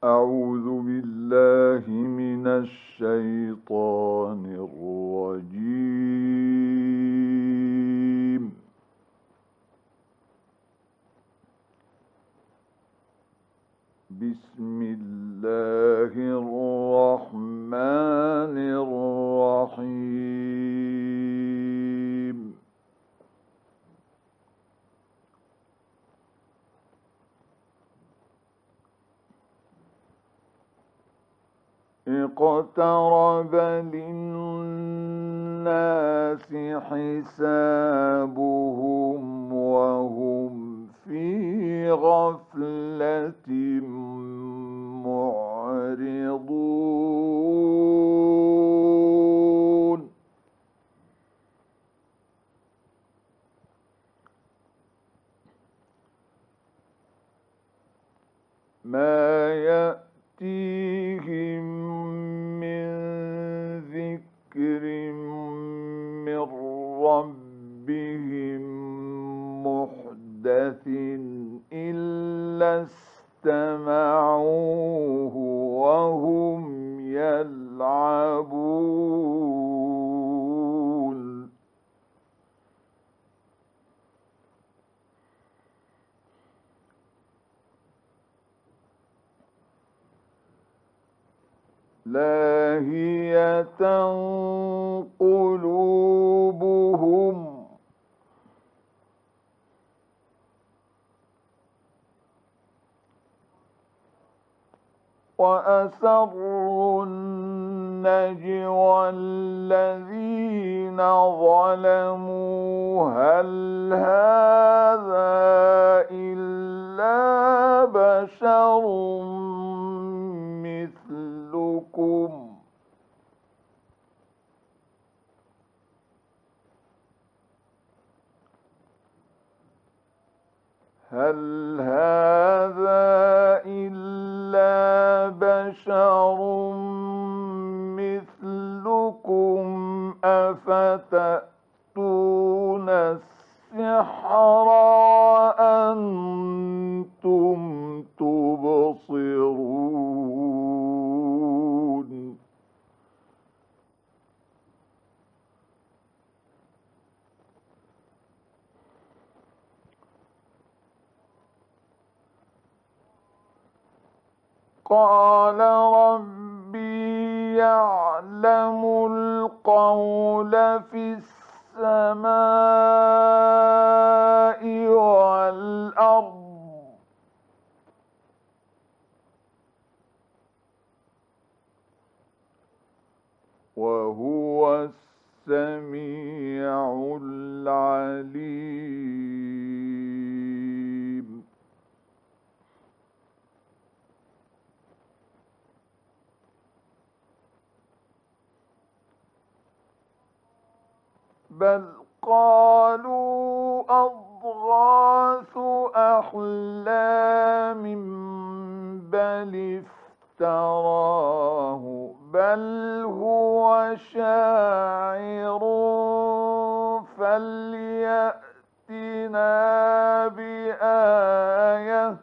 أعوذ بالله من الشيطان الرجيم. بسم الله الرحمن الرحيم. اقترب للناس حسابهم وهم في غفلة معرضون. ما يأتيهم من ذكر من ربهم محدث إلا استمعوه وهم يلعبون. لاهية قلوبهم وأسروا النجوى الذين ظلموا هل هذا إلا بشر مثلكم هل هذا إلا بشر مثلكم أفتأتون السحر وأنتم تبصرون. قال ربي يعلم القول في السماء والأرض وهو السميع العليم. بل قالوا أضغاث أحلام بل افتراه بل هو شاعر فليأتنا بآية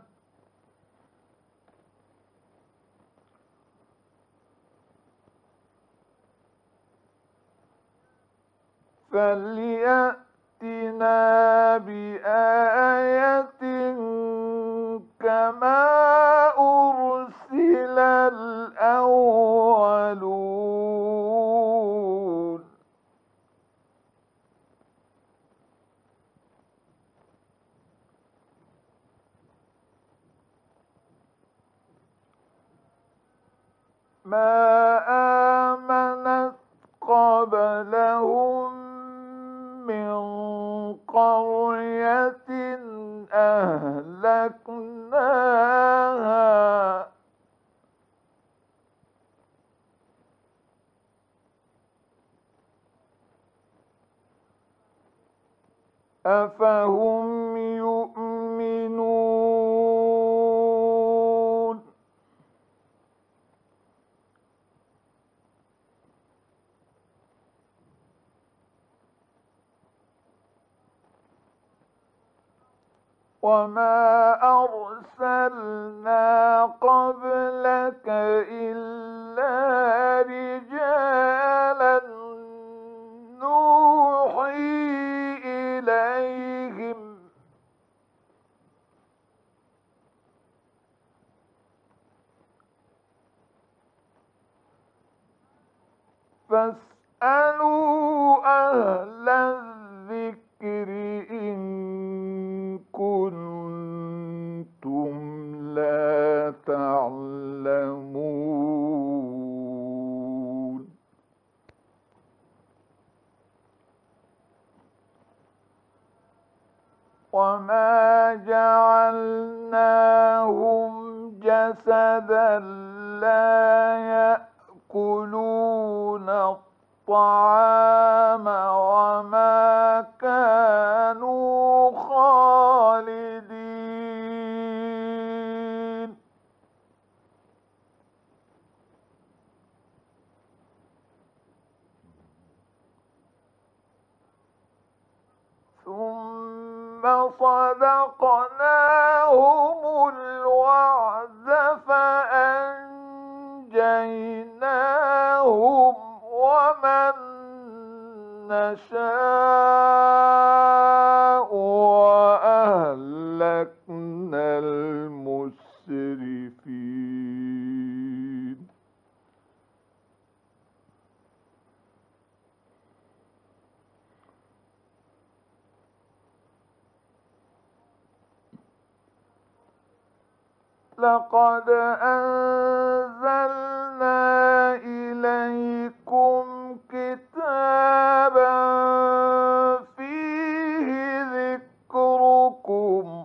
كما أرسل الأولون. ما آمنت قبلهم من قرية أهلكناها أفهم يؤمنون. وما أرسلنا قبلك إلا رجالا نوحي إليهم فاسألوا أهل الذكر إن كنتم لا تعلمون وما جعلناهم جسدا لا يأكلون الطعام وما كانوا خالدين ثم صدقناهم الوعد فأنجيناهم ومن نشاء وأهلكنا المسرفين لقد أنزلنا إليكم كتابا فيه ذكركم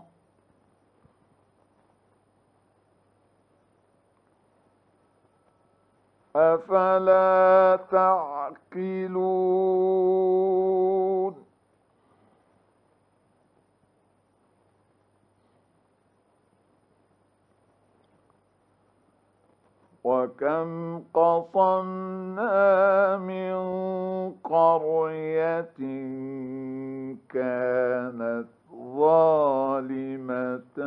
أفلا تعقلون وكم قصمنا من قرية كانت ظالمة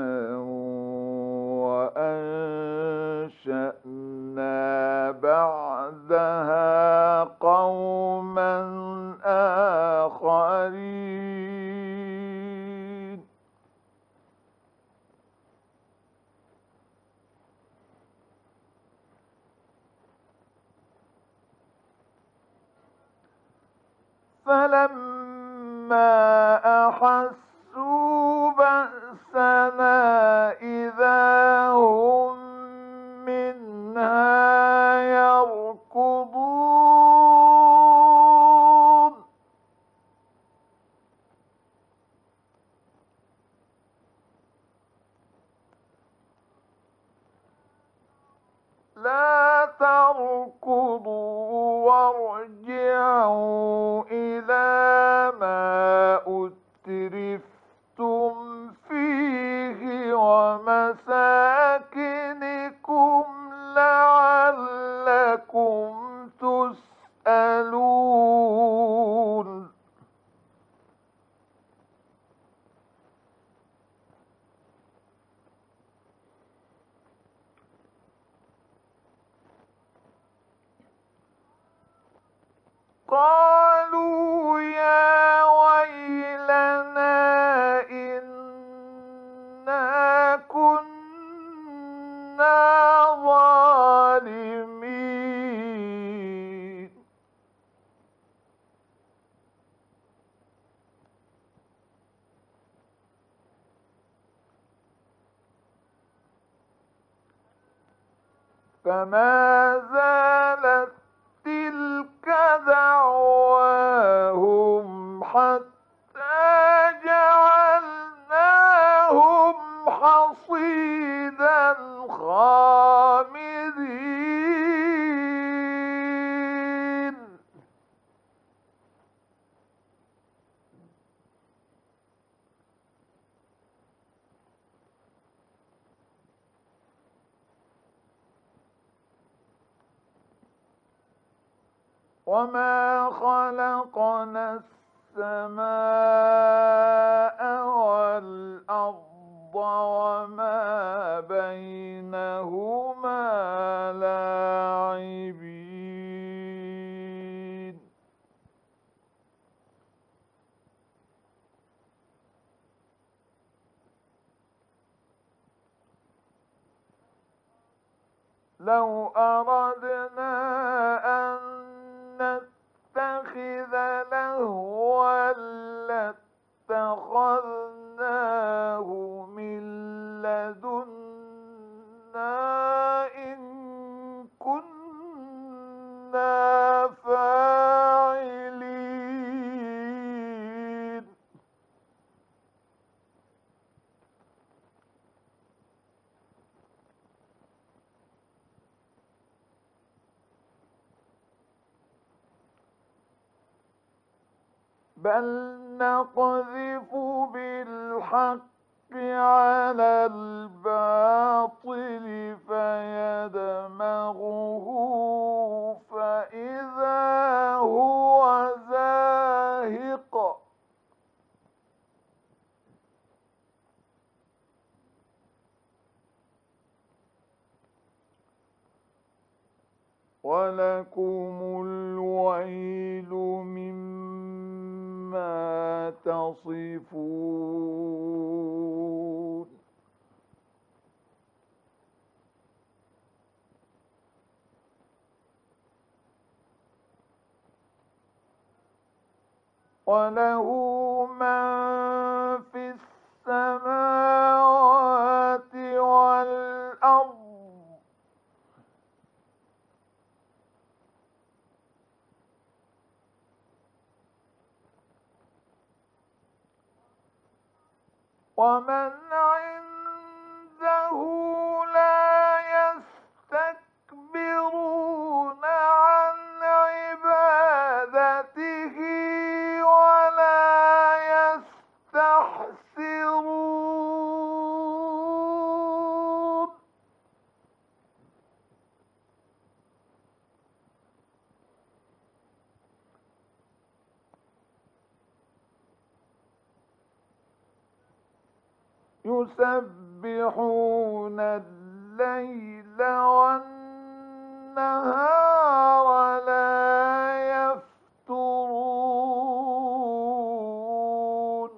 وأنشأنا بعدها قوما آخرين فلما أحسوا بأسنا إذا هم منها يركضون لا تركضوا وارجعوا إلى ما أترفتم فيه ومساكنكم لعلكم تسألون قالوا يا ويلنا إنا كنا ظالمين فما زالت تلك دعواهم حتى جعلناهم حصيدا خامدين وما خلقنا السماء والأرض وما بينهما لاعبين لو أردنا أن نتخذ لهوا لاتخذناه من لدنا إن كنا فاعلين بل نقذف بالحق على الباطل فيدمغه فإذا هو زاهق ولكم الويل مما تصفون وله من في السماوات والأرض ومن عنده لا يستكبرون عن عبادته ولا يستحسرون يسبحون الليل والنهار لا يفترون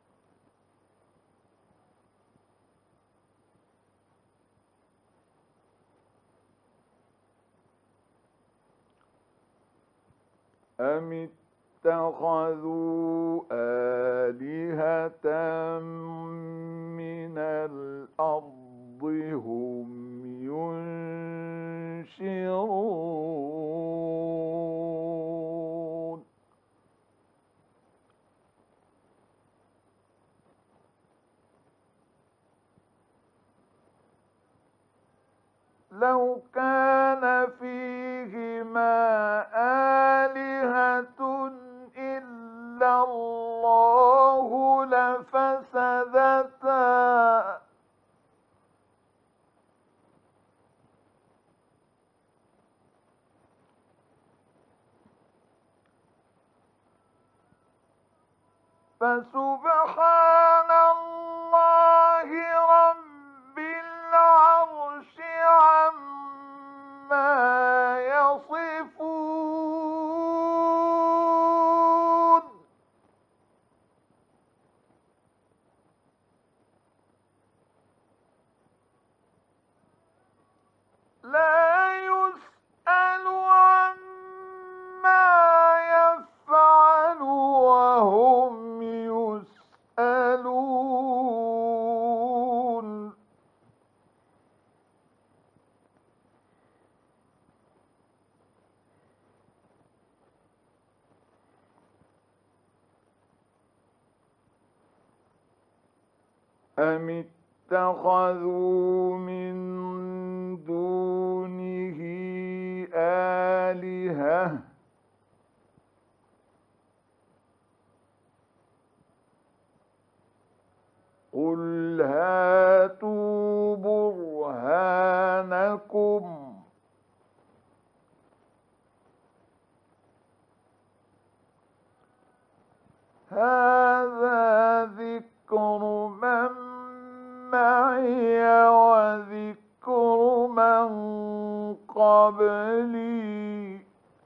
أم اتخذوا آلهة من الأرض هم ينشرون لو كان فيهما آلهة إلا الله لفسدتا فسبحان الله رب العرش عما يصفون لا يسأل عما يفعل وهم يسألون أم اتخذوا من دونه آلهة قل هاتوا برهانكم هذا ذكر من معي وذكر من قبلي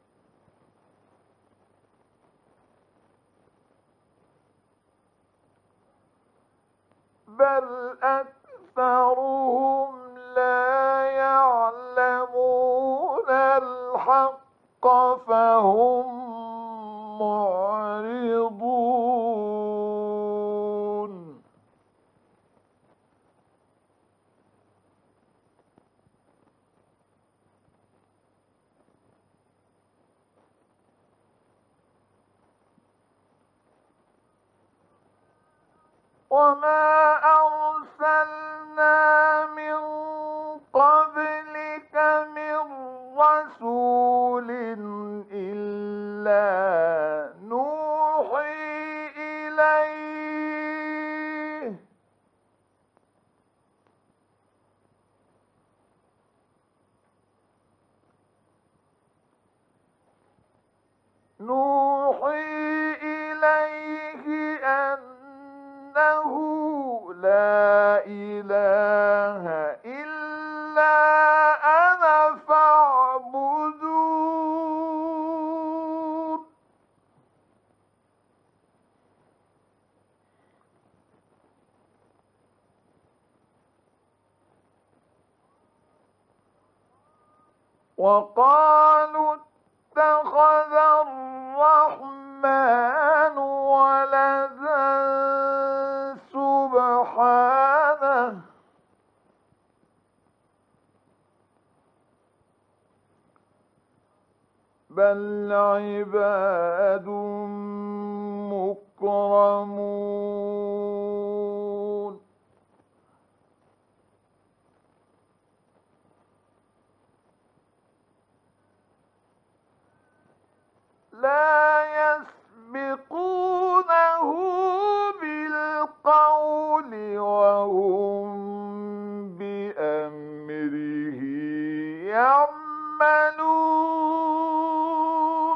بل أكثرهم لا يعلمون الحق فهم معرضون وما أرسلنا من قبلك من رسول إلا نوحي إليه أنه لا إله إلا أنا فاعبدون وقالوا اتخذ الرحمن ولدا سبحانه بل عباد مكرمون لا يسبقونه بالقول وهم بأمره يعملون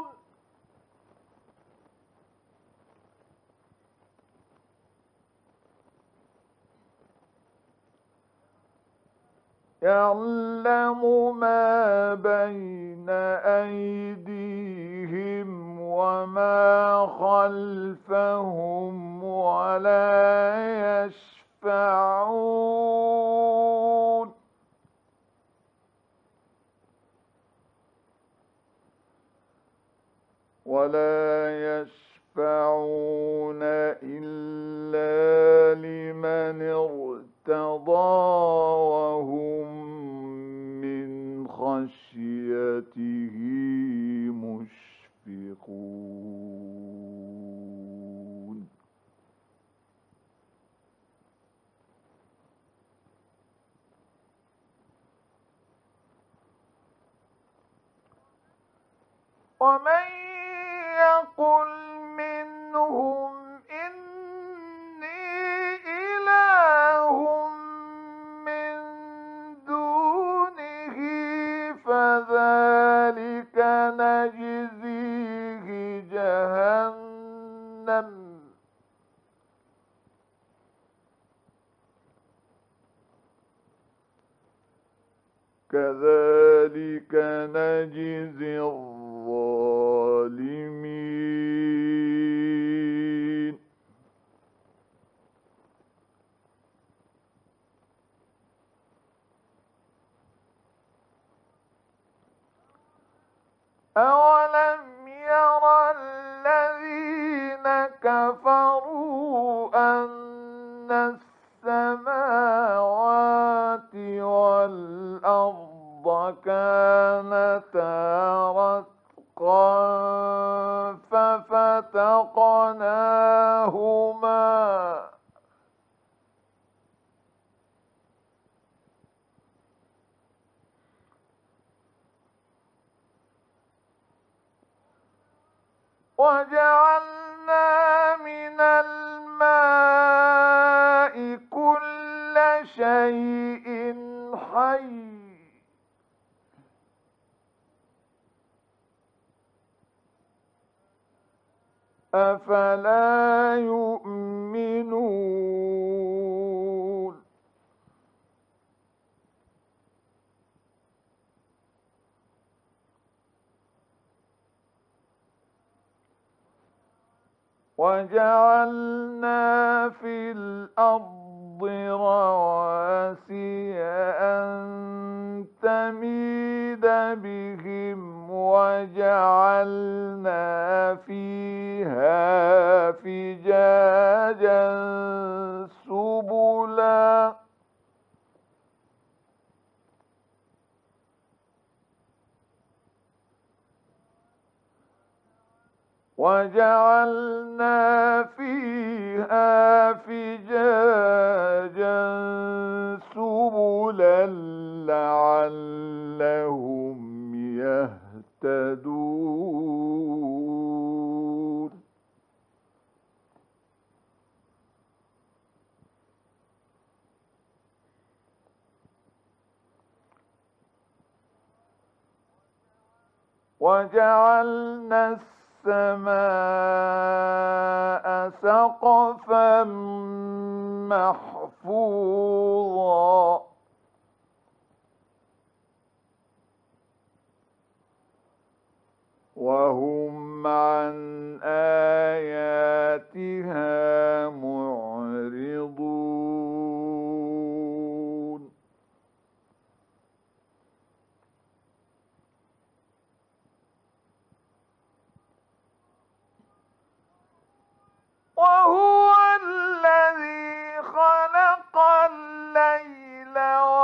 يعلم ما بين أيديهم وما خلفهم ولا يشفعون إلا لمن ارتضى وهم من خشيته مشفقون ومن يقل منهم إني إله من دونه فذلك نجزيه جهنم كذلك نجزي الظالمين أولم ير الذين كفروا أن السماوات والأرض كانتا رتقا ففتقناهما وجعلنا من الماء كل شيء حي أفلا يؤمنون وجعلنا في الأرض رواسي أن تميد بهم وجعلنا فيها فجاجا سبلا وجعلنا فيها فجاجا سبلا لعلهم يهتدون وجعلنا السماء سقفا محفوظا وهم عن آياتها معرضون وهو الذي خلق الليل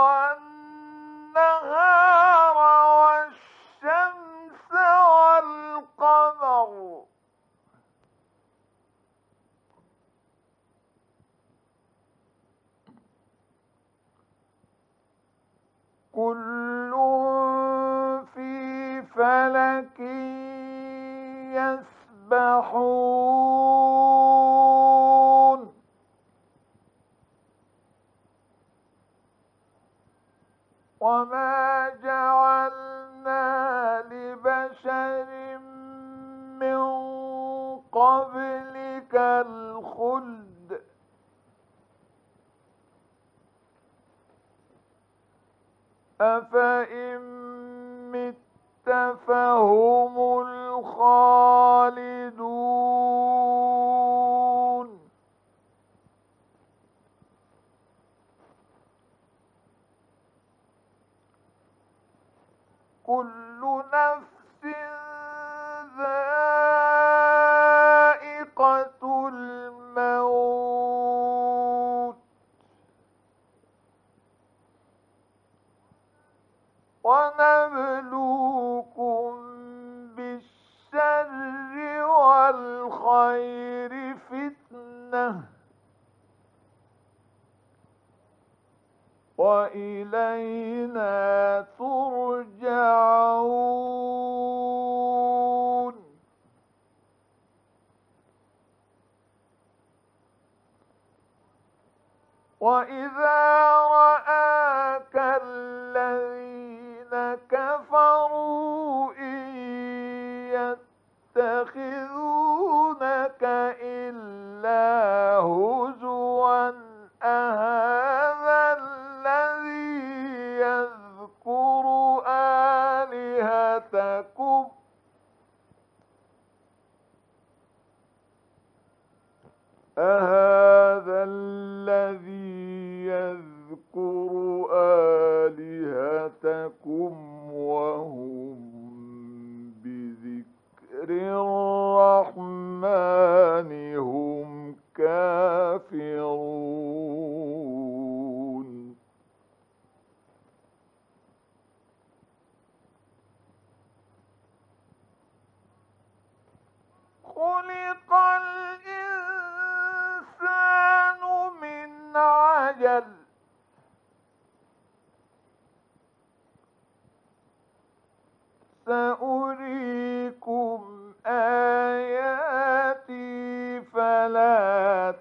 والنهار والشمس والقمر كل في فلك يسبحون وما جعلنا لبشر من قبلك الخلد أفإن مت فهم الخالدون كل نفس ذائقة الموت ونبلوكم بالشر والخير فتنة وإلينا ترجعون وإذا رآك الذين كفروا إن يتخذونك إلا هزوا أهذا الذي يذكر آلهتكم أهذا الذي يذكر آلهتكم وهم بذكر الرحمن هم كافرون خلق الإنسان من عجل سأريكم آياتي فلا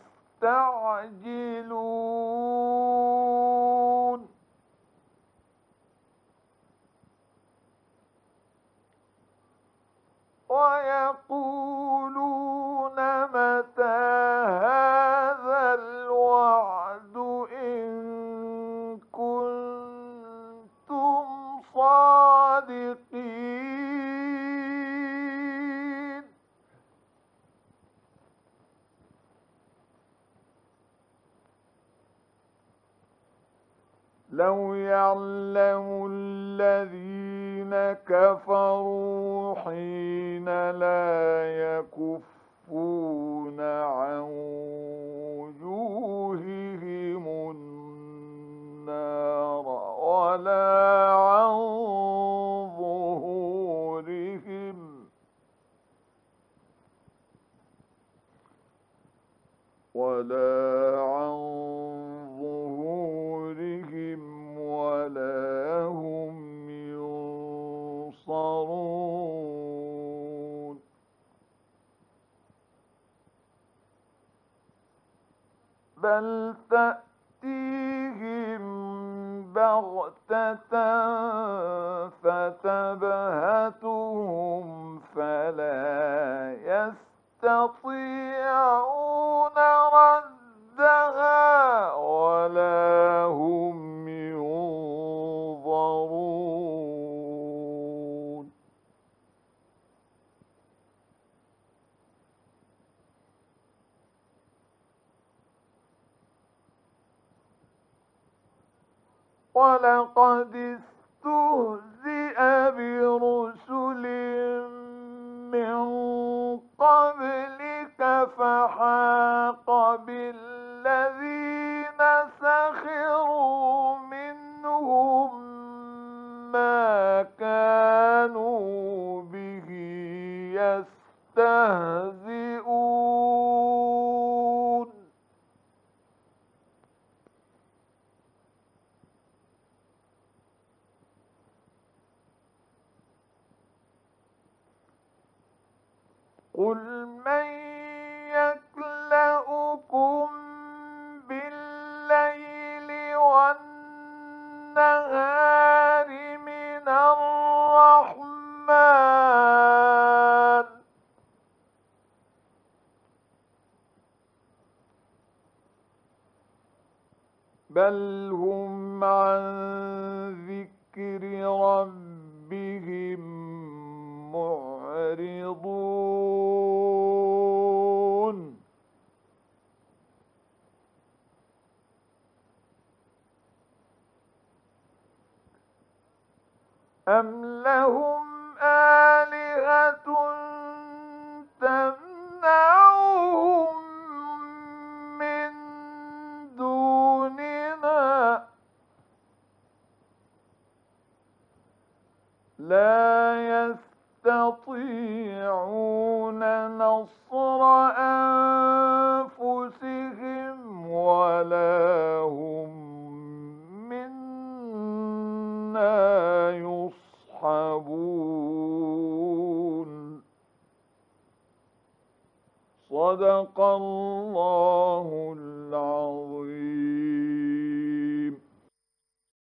تستعجلون ويقولون متى هذا الوعد إن كنتم صادقين الذين كفروا حين لا يكفون عن وجوههم النار ولا عن ظهورهم ولا هم ينصرون بل تأتيهم بغتة فتبهتهم فلا يستطيعون ردها ولا هم ينظرون ولقد استهزئ برسل من قبلك فحاق بالذين سخروا منهم ما كانوا به يستهزئون قل من يكلؤكم بالليل والنهار من الرحمن بل هم عن ذكر ربهم معرضون أم لهم آلهة تمنعهم من دوننا لا يستطيعون نصر أنفسهم ولا هم منا يصحبون صدق الله العظيم.